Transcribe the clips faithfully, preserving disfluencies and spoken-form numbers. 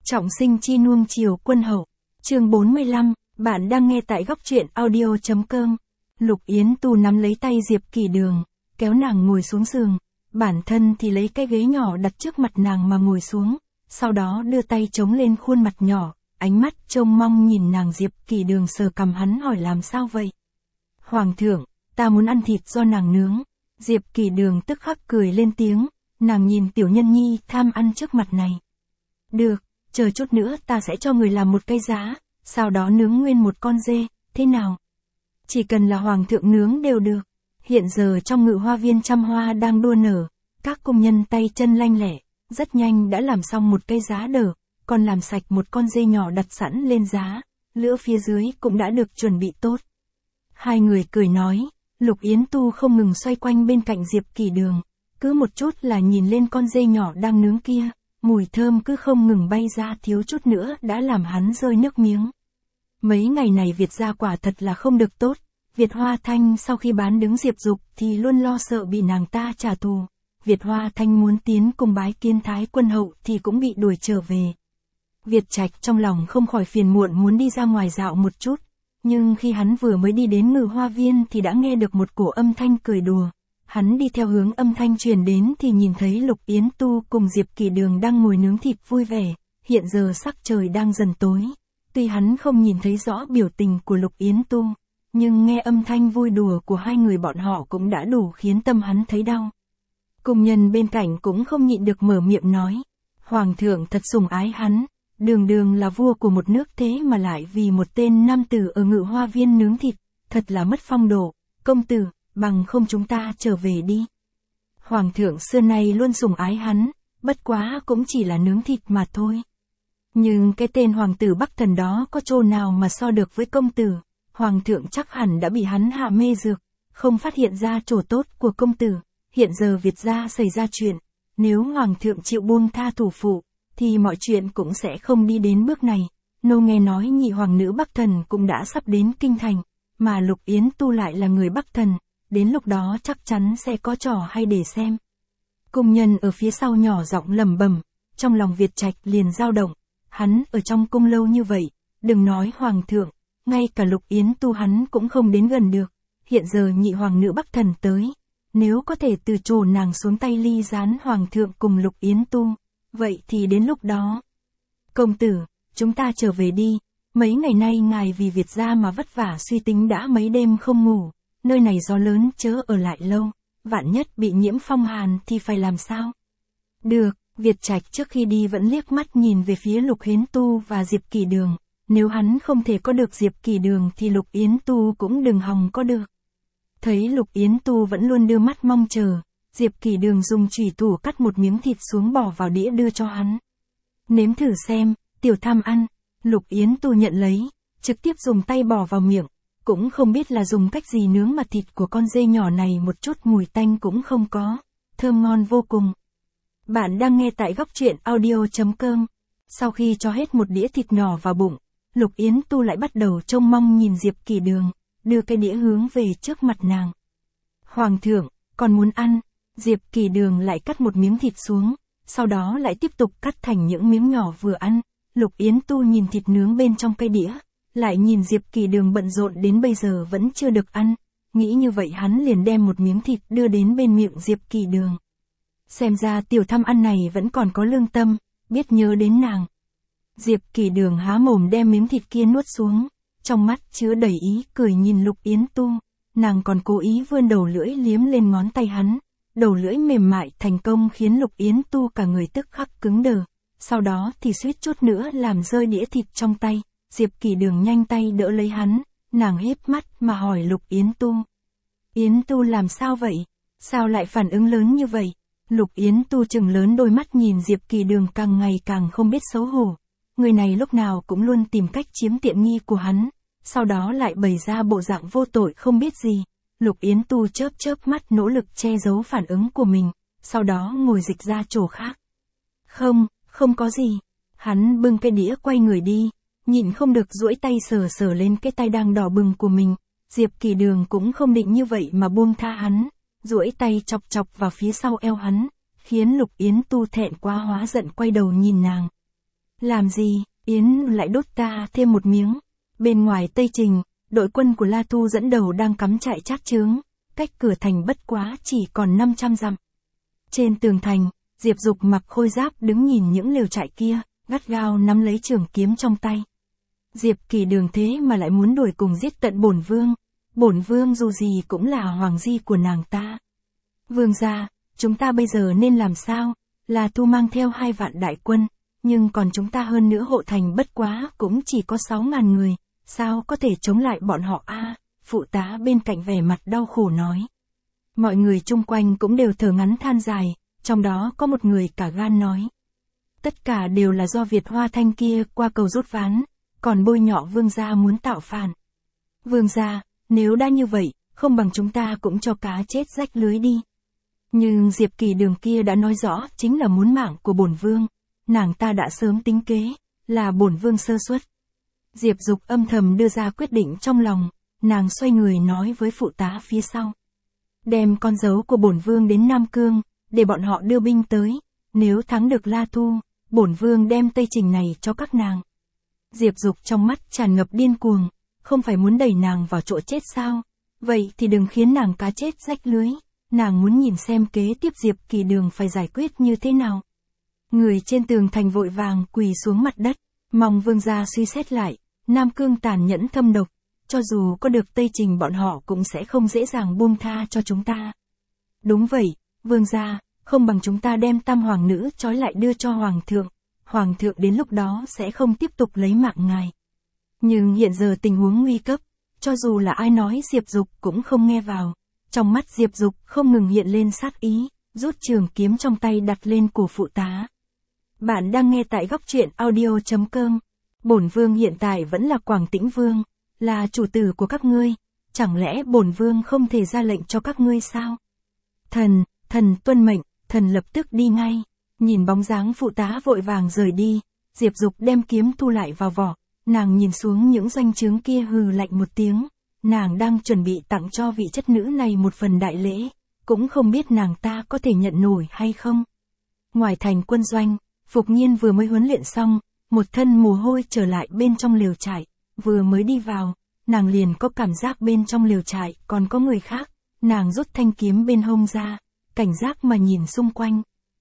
Trọng sinh chi nuông chiều quân hậu. Chương bốn mươi lăm, bạn đang nghe tại góc truyện audio chấm com. Lục Yến Tu nắm lấy tay Diệp Kỳ Đường, kéo nàng ngồi xuống giường, bản thân thì lấy cái ghế nhỏ đặt trước mặt nàng mà ngồi xuống, sau đó đưa tay chống lên khuôn mặt nhỏ, ánh mắt trông mong nhìn nàng. Diệp Kỳ Đường sờ cằm hắn hỏi làm sao vậy? Hoàng thượng, ta muốn ăn thịt do nàng nướng. Diệp Kỳ Đường tức khắc cười lên tiếng, nàng nhìn tiểu nhân nhi tham ăn trước mặt này. Được, chờ chút nữa ta sẽ cho người làm một cây giá, sau đó nướng nguyên một con dê, thế nào? Chỉ cần là hoàng thượng nướng đều được. Hiện giờ trong ngự hoa viên trăm hoa đang đua nở, các công nhân tay chân lanh lẹ, rất nhanh đã làm xong một cây giá đỡ, còn làm sạch một con dê nhỏ đặt sẵn lên giá, lửa phía dưới cũng đã được chuẩn bị tốt. Hai người cười nói, Lục Yến Tu không ngừng xoay quanh bên cạnh Diệp Kỳ Đường, cứ một chút là nhìn lên con dê nhỏ đang nướng kia, mùi thơm cứ không ngừng bay ra, thiếu chút nữa đã làm hắn rơi nước miếng. Mấy ngày này Việt gia quả thật là không được tốt, Việt Hoa Thanh sau khi bán đứng Diệp Dục thì luôn lo sợ bị nàng ta trả thù. Việt Hoa Thanh muốn tiến cùng bái kiến Thái quân hậu thì cũng bị đuổi trở về. Việt Trạch trong lòng không khỏi phiền muộn muốn đi ra ngoài dạo một chút, nhưng khi hắn vừa mới đi đến ngự hoa viên thì đã nghe được một cổ âm thanh cười đùa. Hắn đi theo hướng âm thanh truyền đến thì nhìn thấy Lục Yến Tu cùng Diệp Kỳ Đường đang ngồi nướng thịt vui vẻ, hiện giờ sắc trời đang dần tối. Tuy hắn không nhìn thấy rõ biểu tình của Lục Yến Tu, nhưng nghe âm thanh vui đùa của hai người bọn họ cũng đã đủ khiến tâm hắn thấy đau. Cung nhân bên cạnh cũng không nhịn được mở miệng nói, Hoàng thượng thật sủng ái hắn, đường đường là vua của một nước thế mà lại vì một tên nam tử ở ngự hoa viên nướng thịt, thật là mất phong độ. Công tử, bằng không chúng ta trở về đi. Hoàng thượng xưa nay luôn sủng ái hắn, bất quá cũng chỉ là nướng thịt mà thôi. Nhưng cái tên hoàng tử Bắc Thần đó có chỗ nào mà so được với công tử, hoàng thượng chắc hẳn đã bị hắn hạ mê dược, không phát hiện ra chỗ tốt của công tử. Hiện giờ Việt gia xảy ra chuyện, nếu hoàng thượng chịu buông tha thủ phụ, thì mọi chuyện cũng sẽ không đi đến bước này. Nô nghe nói nhị hoàng nữ Bắc Thần cũng đã sắp đến kinh thành, mà Lục Yến Tu lại là người Bắc Thần, đến lúc đó chắc chắn sẽ có trò hay để xem. Cung nhân ở phía sau nhỏ giọng lẩm bẩm, trong lòng Việt Trạch liền dao động, hắn ở trong cung lâu như vậy, đừng nói hoàng thượng, ngay cả Lục Yến Tu hắn cũng không đến gần được. Hiện giờ nhị hoàng nữ Bắc Thần tới, nếu có thể từ chồ nàng xuống tay ly gián hoàng thượng cùng Lục Yến Tu, vậy thì đến lúc đó. Công tử, chúng ta trở về đi, mấy ngày nay ngài vì Việt gia mà vất vả suy tính đã mấy đêm không ngủ, nơi này gió lớn chớ ở lại lâu, vạn nhất bị nhiễm phong hàn thì phải làm sao? Được, Việt Trạch trước khi đi vẫn liếc mắt nhìn về phía Lục Yến Tu và Diệp Kỳ Đường, nếu hắn không thể có được Diệp Kỳ Đường thì Lục Yến Tu cũng đừng hòng có được. Thấy Lục Yến Tu vẫn luôn đưa mắt mong chờ, Diệp Kỳ Đường dùng chùy thủ cắt một miếng thịt xuống bỏ vào đĩa đưa cho hắn. Nếm thử xem, tiểu tham ăn. Lục Yến Tu nhận lấy, trực tiếp dùng tay bỏ vào miệng, cũng không biết là dùng cách gì nướng mà thịt của con dê nhỏ này một chút mùi tanh cũng không có, thơm ngon vô cùng. Bạn đang nghe tại góc truyện audio chấm com. Sau khi cho hết một đĩa thịt nhỏ vào bụng, Lục Yến Tu lại bắt đầu trông mong nhìn Diệp Kỳ Đường, đưa cái đĩa hướng về trước mặt nàng. Hoàng thượng, còn muốn ăn? Diệp Kỳ Đường lại cắt một miếng thịt xuống, sau đó lại tiếp tục cắt thành những miếng nhỏ vừa ăn. Lục Yến Tu nhìn thịt nướng bên trong cái đĩa, lại nhìn Diệp Kỳ Đường bận rộn đến bây giờ vẫn chưa được ăn, nghĩ như vậy hắn liền đem một miếng thịt đưa đến bên miệng Diệp Kỳ Đường. Xem ra tiểu tham ăn này vẫn còn có lương tâm, biết nhớ đến nàng. Diệp Kỳ Đường há mồm đem miếng thịt kia nuốt xuống, trong mắt chứa đầy ý cười nhìn Lục Yến Tu, nàng còn cố ý vươn đầu lưỡi liếm lên ngón tay hắn, đầu lưỡi mềm mại thành công khiến Lục Yến Tu cả người tức khắc cứng đờ, sau đó thì suýt chút nữa làm rơi đĩa thịt trong tay. Diệp Kỳ Đường nhanh tay đỡ lấy hắn, nàng híp mắt mà hỏi Lục Yến Tu. Yến Tu làm sao vậy? Sao lại phản ứng lớn như vậy? Lục Yến Tu trừng lớn đôi mắt nhìn Diệp Kỳ Đường càng ngày càng không biết xấu hổ. Người này lúc nào cũng luôn tìm cách chiếm tiện nghi của hắn, sau đó lại bày ra bộ dạng vô tội không biết gì. Lục Yến Tu chớp chớp mắt nỗ lực che giấu phản ứng của mình, sau đó ngồi dịch ra chỗ khác. Không, không có gì. Hắn bưng cái đĩa quay người đi, nhịn không được duỗi tay sờ sờ lên cái tay đang đỏ bừng của mình. Diệp Kỳ Đường cũng không định như vậy mà buông tha hắn, duỗi tay chọc chọc vào phía sau eo hắn, khiến Lục Yến Tu thẹn quá hóa giận quay đầu nhìn nàng. Làm gì, Yến lại đốt ta thêm một miếng. Bên ngoài Tây Trình, đội quân của La Thu dẫn đầu đang cắm trại trác chướng, cách cửa thành bất quá chỉ còn năm trăm dặm. Trên tường thành, Diệp Dục mặc khôi giáp đứng nhìn những lều trại kia, gắt gao nắm lấy trường kiếm trong tay. Diệp Kỳ Đường thế mà lại muốn đuổi cùng giết tận bổn vương, bổn vương dù gì cũng là hoàng di của nàng ta. Vương gia, chúng ta bây giờ nên làm sao? La Thu mang theo hai vạn đại quân, nhưng còn chúng ta hơn nữa hộ thành bất quá cũng chỉ có sáu ngàn người, sao có thể chống lại bọn họ a? À, phụ tá bên cạnh vẻ mặt đau khổ nói. Mọi người chung quanh cũng đều thở ngắn than dài, trong đó có một người cả gan nói. Tất cả đều là do Việt Hoa Thanh kia qua cầu rút ván, còn bôi nhọ vương gia muốn tạo phản. Vương gia, nếu đã như vậy, không bằng chúng ta cũng cho cá chết rách lưới đi. Nhưng Diệp Kỳ Đường kia đã nói rõ chính là muốn mạng của bổn vương, nàng ta đã sớm tính kế, là bổn vương sơ suất. Diệp Dục âm thầm đưa ra quyết định trong lòng, nàng xoay người nói với phụ tá phía sau. Đem con dấu của bổn vương đến Nam Cương, để bọn họ đưa binh tới, nếu thắng được La Thu, bổn vương đem Tây Trình này cho các nàng. Diệp Dục trong mắt tràn ngập điên cuồng, không phải muốn đẩy nàng vào chỗ chết sao? Vậy thì đừng khiến nàng cá chết rách lưới, nàng muốn nhìn xem kế tiếp Diệp Kỳ Đường phải giải quyết như thế nào. Người trên tường thành vội vàng quỳ xuống mặt đất, mong vương gia suy xét lại, Nam Cương tàn nhẫn thâm độc, cho dù có được Tây Trình bọn họ cũng sẽ không dễ dàng buông tha cho chúng ta. Đúng vậy, vương gia, không bằng chúng ta đem tam hoàng nữ trói lại đưa cho hoàng thượng, hoàng thượng đến lúc đó sẽ không tiếp tục lấy mạng ngài. Nhưng hiện giờ tình huống nguy cấp, cho dù là ai nói Diệp Dục cũng không nghe vào, trong mắt Diệp Dục không ngừng hiện lên sát ý, rút trường kiếm trong tay đặt lên cổ phụ tá. Bạn đang nghe tại góc truyện audio chấm com. Bổn vương hiện tại vẫn là Quảng Tĩnh Vương, là chủ tử của các ngươi, chẳng lẽ bổn vương không thể ra lệnh cho các ngươi sao? Thần, thần tuân mệnh, thần lập tức đi ngay. Nhìn bóng dáng phụ tá vội vàng rời đi, Diệp Dục đem kiếm thu lại vào vỏ, nàng nhìn xuống những doanh trướng kia hừ lạnh một tiếng, nàng đang chuẩn bị tặng cho vị chất nữ này một phần đại lễ, cũng không biết nàng ta có thể nhận nổi hay không. Ngoài thành quân doanh, Phục Nhiên vừa mới huấn luyện xong, một thân mồ hôi trở lại bên trong lều trại, vừa mới đi vào, nàng liền có cảm giác bên trong lều trại còn có người khác, nàng rút thanh kiếm bên hông ra, cảnh giác mà nhìn xung quanh.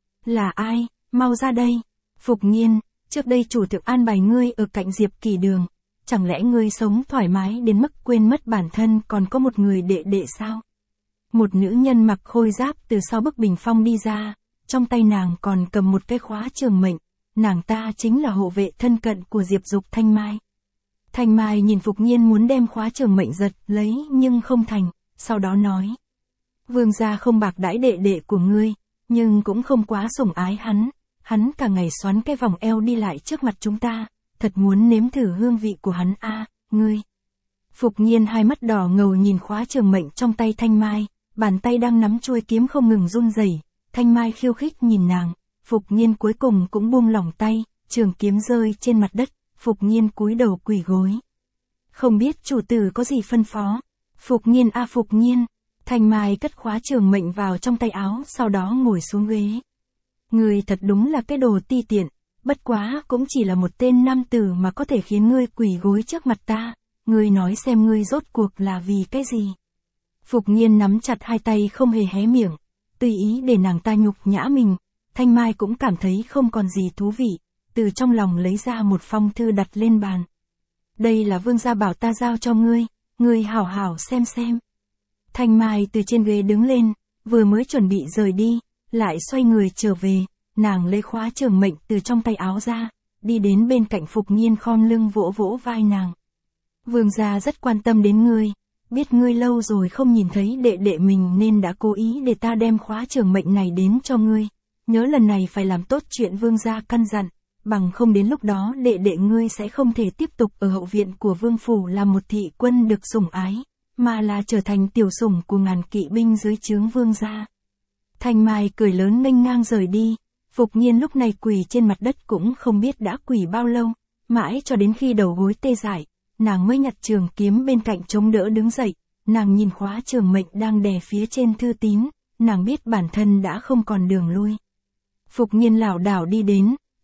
Là ai, mau ra đây. Phục Nhiên, trước đây chủ thượng an bài ngươi ở cạnh Diệp Kỳ Đường, chẳng lẽ ngươi sống thoải mái đến mức quên mất bản thân còn có một người đệ đệ sao? Một nữ nhân mặc khôi giáp từ sau bức bình phong đi ra, trong tay nàng còn cầm một cái khóa trường mệnh, nàng ta chính là hộ vệ thân cận của Diệp Dục Thanh Mai. Thanh Mai nhìn Phục Nhiên muốn đem khóa trường mệnh giật lấy nhưng không thành, sau đó nói. Vương gia không bạc đãi đệ đệ của ngươi, nhưng cũng không quá sủng ái hắn, hắn cả ngày xoắn cái vòng eo đi lại trước mặt chúng ta, thật muốn nếm thử hương vị của hắn a, à, ngươi. Phục Nhiên hai mắt đỏ ngầu nhìn khóa trường mệnh trong tay Thanh Mai, bàn tay đang nắm chuôi kiếm không ngừng run rẩy. Thanh Mai khiêu khích nhìn nàng, Phục Nhiên cuối cùng cũng buông lỏng tay, trường kiếm rơi trên mặt đất, Phục Nhiên cúi đầu quỳ gối. Không biết chủ tử có gì phân phó? Phục Nhiên a à, Phục Nhiên. Thanh Mai cất khóa trường mệnh vào trong tay áo, sau đó ngồi xuống ghế. Ngươi thật đúng là cái đồ ti tiện, bất quá cũng chỉ là một tên nam tử mà có thể khiến ngươi quỳ gối trước mặt ta, ngươi nói xem ngươi rốt cuộc là vì cái gì? Phục Nhiên nắm chặt hai tay không hề hé miệng, tùy ý để nàng ta nhục nhã mình. Thanh Mai cũng cảm thấy không còn gì thú vị, từ trong lòng lấy ra một phong thư đặt lên bàn. Đây là vương gia bảo ta giao cho ngươi, ngươi hảo hảo xem xem. Thanh Mai từ trên ghế đứng lên, vừa mới chuẩn bị rời đi, lại xoay người trở về, nàng lấy khóa trường mệnh từ trong tay áo ra, đi đến bên cạnh Phục Nhiên khom lưng vỗ vỗ vai nàng. Vương gia rất quan tâm đến ngươi, biết ngươi lâu rồi không nhìn thấy đệ đệ mình nên đã cố ý để ta đem khóa trường mệnh này đến cho ngươi. Nhớ lần này phải làm tốt chuyện vương gia căn dặn, bằng không đến lúc đó đệ đệ ngươi sẽ không thể tiếp tục ở hậu viện của vương phủ làm một thị quân được sủng ái, mà là trở thành tiểu sủng của ngàn kỵ binh dưới trướng vương gia. Thanh Mai cười lớn nghênh ngang rời đi, Phục Nhiên lúc này quỳ trên mặt đất cũng không biết đã quỳ bao lâu, mãi cho đến khi đầu gối tê dại, nàng mới nhặt trường kiếm bên cạnh chống đỡ đứng dậy, nàng nhìn khóa trường mệnh đang đè phía trên thư tín, nàng biết bản thân đã không còn đường lui. Phục Nhiên lảo đảo đi đến,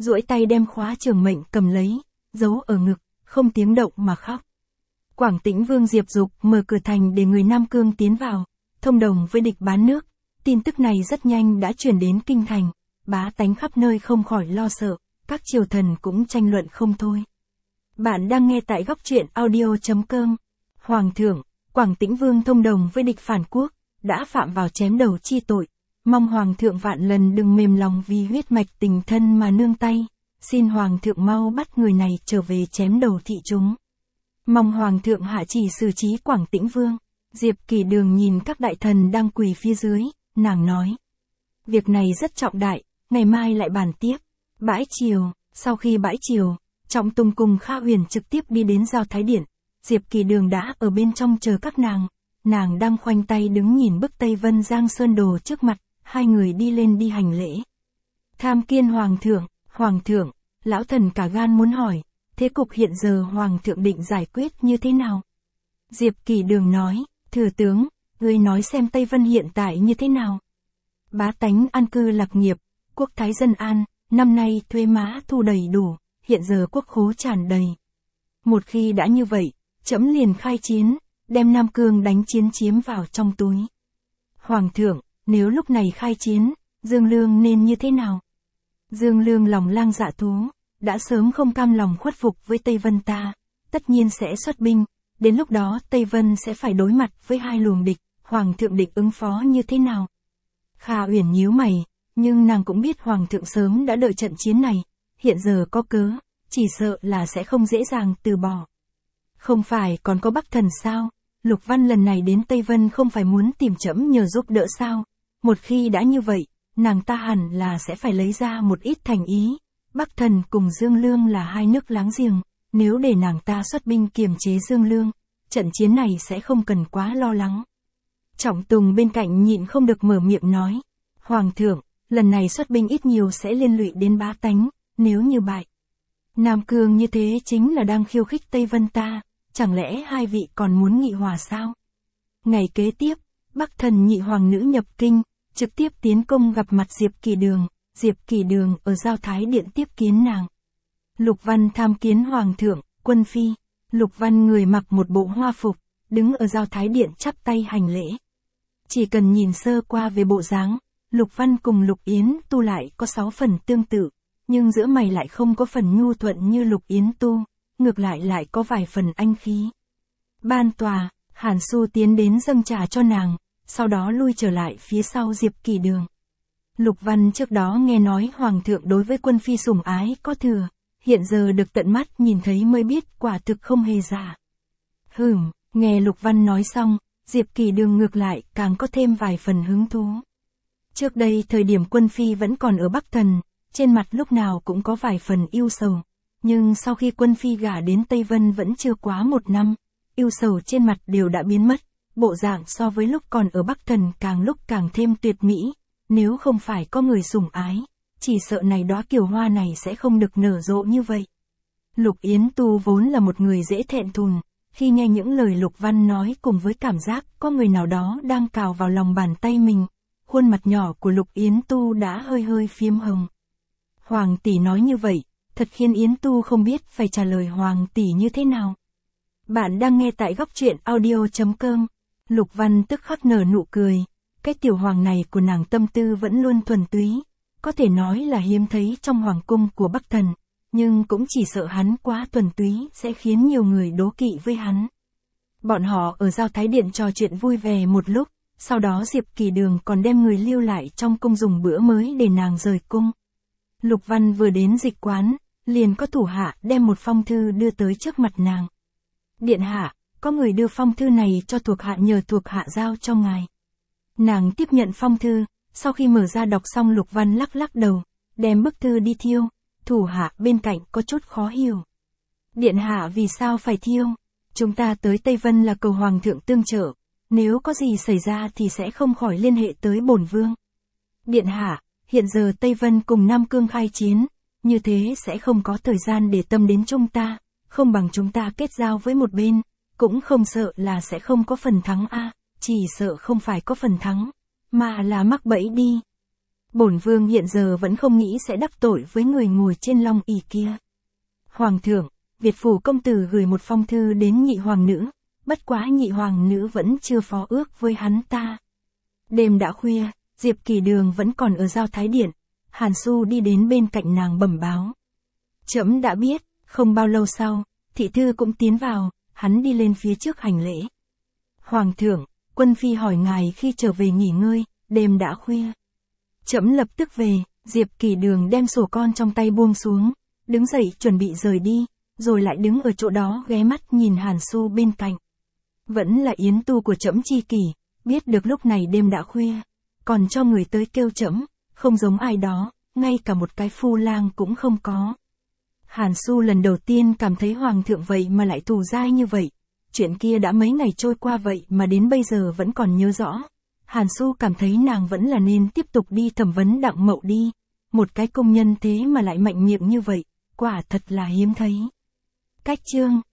duỗi tay đem khóa trường mệnh cầm lấy, giấu ở ngực, không tiếng động mà khóc. Quảng Tĩnh Vương Diệp Dục mở cửa thành để người Nam Cương tiến vào, thông đồng với địch bán nước. Tin tức này rất nhanh đã truyền đến kinh thành, bá tánh khắp nơi không khỏi lo sợ, các triều thần cũng tranh luận không thôi. Bạn đang nghe tại góc truyện audio chấm com. Hoàng thượng, Quảng Tĩnh Vương thông đồng với địch phản quốc, đã phạm vào chém đầu chi tội. Mong Hoàng thượng vạn lần đừng mềm lòng vì huyết mạch tình thân mà nương tay. Xin Hoàng thượng mau bắt người này trở về chém đầu thị chúng. Mong Hoàng thượng hạ chỉ xử trí Quảng Tĩnh Vương. Diệp Kỳ Đường nhìn các đại thần đang quỳ phía dưới, nàng nói. Việc này rất trọng đại, ngày mai lại bàn tiếp. Bãi triều, sau khi bãi triều, Trọng Tùng cùng Kha Huyền trực tiếp đi đến Giao Thái Điện. Diệp Kỳ Đường đã ở bên trong chờ các nàng. Nàng đang khoanh tay đứng nhìn bức Tây Vân Giang Sơn Đồ trước mặt, hai người đi lên đi hành lễ. Tham kiên Hoàng thượng, Hoàng thượng, lão thần cả gan muốn hỏi, thế cục hiện giờ Hoàng thượng định giải quyết như thế nào? Diệp Kỳ Đường nói, thừa tướng, ngươi nói xem Tây Vân hiện tại như thế nào? Bá tánh an cư lạc nghiệp, quốc thái dân an, năm nay thuế má thu đầy đủ, hiện giờ quốc khố tràn đầy. Một khi đã như vậy, trẫm liền khai chiến, đem Nam Cương đánh chiến chiếm vào trong túi. Hoàng thượng, nếu lúc này khai chiến, Dương Lương nên như thế nào? Dương Lương lòng lang dạ thú, đã sớm không cam lòng khuất phục với Tây Vân ta, tất nhiên sẽ xuất binh, đến lúc đó Tây Vân sẽ phải đối mặt với hai luồng địch, Hoàng thượng định ứng phó như thế nào? Kha Uyển nhíu mày, nhưng nàng cũng biết Hoàng thượng sớm đã đợi trận chiến này, hiện giờ có cớ, chỉ sợ là sẽ không dễ dàng từ bỏ. Không phải còn có Bắc Thần sao? Lục Văn lần này đến Tây Vân không phải muốn tìm trẫm nhờ giúp đỡ sao? Một khi đã như vậy, nàng ta hẳn là sẽ phải lấy ra một ít thành ý. Bắc Thần cùng Dương Lương là hai nước láng giềng, nếu để nàng ta xuất binh kiềm chế Dương Lương, trận chiến này sẽ không cần quá lo lắng. Trọng Tùng bên cạnh nhịn không được mở miệng nói, Hoàng thượng, lần này xuất binh ít nhiều sẽ liên lụy đến bá tánh, nếu như bại. Nam Cương như thế chính là đang khiêu khích Tây Vân ta, chẳng lẽ hai vị còn muốn nghị hòa sao? Ngày kế tiếp, Bắc Thần nhị hoàng nữ nhập kinh, trực tiếp tiến công gặp mặt Diệp Kỳ Đường, Diệp Kỳ Đường ở Giao Thái Điện tiếp kiến nàng. Lục Văn tham kiến Hoàng thượng, quân phi, Lục Văn người mặc một bộ hoa phục, đứng ở Giao Thái Điện chắp tay hành lễ. Chỉ cần nhìn sơ qua về bộ dáng, Lục Văn cùng Lục Yến Tu lại có sáu phần tương tự, nhưng giữa mày lại không có phần nhu thuận như Lục Yến Tu, ngược lại lại có vài phần anh khí. Ban tòa, Hàn Xu tiến đến dâng trà cho nàng, sau đó lui trở lại phía sau Diệp Kỳ Đường. Lục Văn trước đó nghe nói Hoàng thượng đối với quân phi sủng ái có thừa, hiện giờ được tận mắt nhìn thấy mới biết quả thực không hề giả. Hửm, nghe Lục Văn nói xong, Diệp Kỳ Đường ngược lại càng có thêm vài phần hứng thú. Trước đây thời điểm quân phi vẫn còn ở Bắc Thần, trên mặt lúc nào cũng có vài phần ưu sầu, nhưng sau khi quân phi gả đến Tây Vân vẫn chưa quá một năm, ưu sầu trên mặt đều đã biến mất, bộ dạng so với lúc còn ở Bắc Thần càng lúc càng thêm tuyệt mỹ, nếu không phải có người sủng ái, chỉ sợ này đóa kiều hoa này sẽ không được nở rộ như vậy. Lục Yến Tu vốn là một người dễ thẹn thùng, khi nghe những lời Lục Văn nói cùng với cảm giác có người nào đó đang cào vào lòng bàn tay mình, khuôn mặt nhỏ của Lục Yến Tu đã hơi hơi phiếm hồng. Hoàng tỷ nói như vậy, thật khiến Yến Tu không biết phải trả lời Hoàng tỷ như thế nào. Bạn đang nghe tại góc truyện audio chấm com. Lục Văn tức khắc nở nụ cười, cái tiểu hoàng này của nàng tâm tư vẫn luôn thuần túy, có thể nói là hiếm thấy trong hoàng cung của Bắc Thần, nhưng cũng chỉ sợ hắn quá thuần túy sẽ khiến nhiều người đố kỵ với hắn. Bọn họ ở Giao Thái Điện trò chuyện vui vẻ một lúc, sau đó Diệp Kỳ Đường còn đem người lưu lại trong cung dùng bữa mới để nàng rời cung. Lục Văn vừa đến dịch quán, liền có thủ hạ đem một phong thư đưa tới trước mặt nàng. Điện hạ, có người đưa phong thư này cho thuộc hạ nhờ thuộc hạ giao cho ngài. Nàng tiếp nhận phong thư, sau khi mở ra đọc xong Lục Văn lắc lắc đầu, đem bức thư đi thiêu, thủ hạ bên cạnh có chút khó hiểu. Điện hạ vì sao phải thiêu? Chúng ta tới Tây Vân là cầu Hoàng thượng tương trợ, nếu có gì xảy ra thì sẽ không khỏi liên hệ tới bổn vương. Điện hạ, hiện giờ Tây Vân cùng Nam Cương khai chiến, như thế sẽ không có thời gian để tâm đến chúng ta, không bằng chúng ta kết giao với một bên, cũng không sợ là sẽ không có phần thắng a, à, chỉ sợ không phải có phần thắng, mà là mắc bẫy đi. Bổn vương hiện giờ vẫn không nghĩ sẽ đắc tội với người ngồi trên long ỷ kia. Hoàng thượng, Việt phủ công tử gửi một phong thư đến nhị hoàng nữ, bất quá nhị hoàng nữ vẫn chưa phó ước với hắn ta. Đêm đã khuya, Diệp Kỳ Đường vẫn còn ở Giao Thái Điện, Hàn Xu đi đến bên cạnh nàng bẩm báo. Trẫm đã biết, không bao lâu sau, thị thư cũng tiến vào, hắn đi lên phía trước hành lễ. Hoàng thượng, quân phi hỏi ngài khi trở về nghỉ ngơi, đêm đã khuya. Trẫm lập tức về, Diệp Kỳ Đường đem sổ con trong tay buông xuống, đứng dậy chuẩn bị rời đi, rồi lại đứng ở chỗ đó ghé mắt nhìn Hàn Xu bên cạnh. Vẫn là yến tu của trẫm chi kỷ, biết được lúc này đêm đã khuya, còn cho người tới kêu trẫm, không giống ai đó, ngay cả một cái phu lang cũng không có. Hàn Xu lần đầu tiên cảm thấy hoàng thượng vậy mà lại thù dai như vậy. Chuyện kia đã mấy ngày trôi qua vậy mà đến bây giờ vẫn còn nhớ rõ. Hàn Xu cảm thấy nàng vẫn là nên tiếp tục đi thẩm vấn Đặng Mậu đi. Một cái công nhân thế mà lại mạnh miệng như vậy, quả thật là hiếm thấy. Cách chương